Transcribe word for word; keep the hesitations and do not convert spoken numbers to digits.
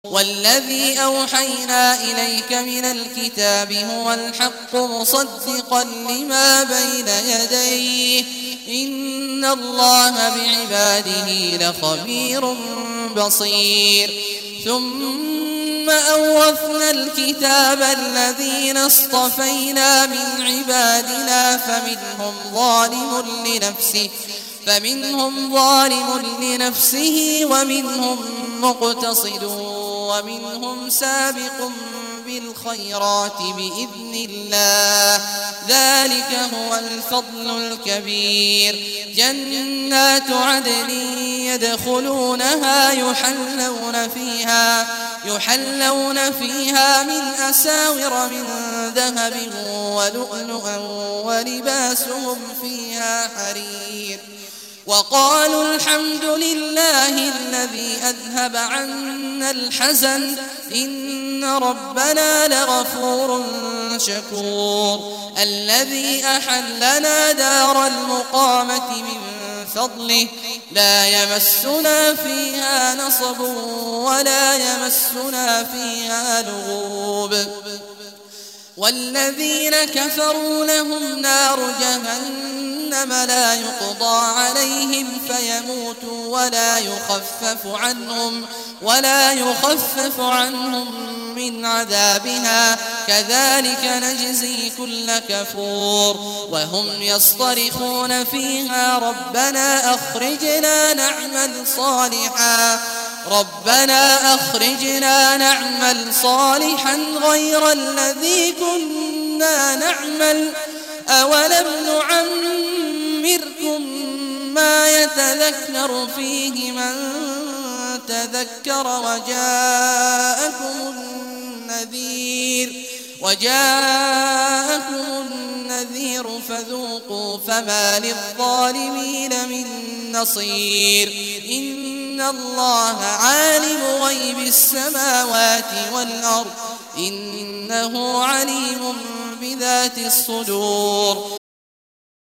والذي أوحينا إليك من الكتاب هو الحق مصدقا لما بين يديه إن الله بعباده لخبير بصير ثم أورثنا الكتاب الذين اصطفينا من عبادنا فمنهم ظالم لنفسه فمنهم ظالم لنفسه ومنهم مقتصد ومنهم سابق بالخيرات بإذن الله ذلك هو الفضل الكبير جنات عدن يدخلونها يحلون فيها يحلون فيها من أساور من ذهب ولؤلؤا ولباسهم فيها حرير وقالوا الحمد لله الذي أذهب عنا الحزن إن ربنا لغفور شكور الذي أحلنا دار المقامة من فضله لا يمسنا فيها نصب ولا يمسنا فيها لغوب والذين كفروا لهم نار جهنم لا يقضى عليهم فيموتوا ولا يخفف عنهم ولا يخفف عنهم من عذابها كذلك نجزي كل كفور وهم يصطرخون فيها ربنا أخرجنا نعمل صالحا ربنا أخرجنا نعمل صالحا غير الذي كنا نعمل أولم نعمركم ما يتذكر فيه من تذكر وجاءكم النذير وجاءكم النذير فذوقوا فما للظالمين من نصير إن الله عالم غيب السماوات والأرض إنه عليم بذات الصدور